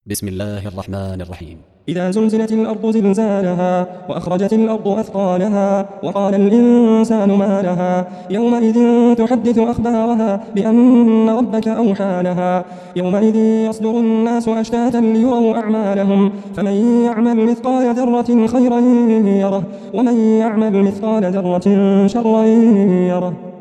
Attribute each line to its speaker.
Speaker 1: بسم الله الرحمن الرحيم.
Speaker 2: إذا زلزلت الأرض زلزالها وأخرجت الأرض أثقالها وقال الإنسان ما لها يومئذ تحدث أخبارها بأن ربك أوحى لها يومئذ يصدر الناس أشتاتا ليروا أعمالهم فمن يعمل مثقال ذرة خيرا يره ومن يعمل مثقال ذرة شرا يره.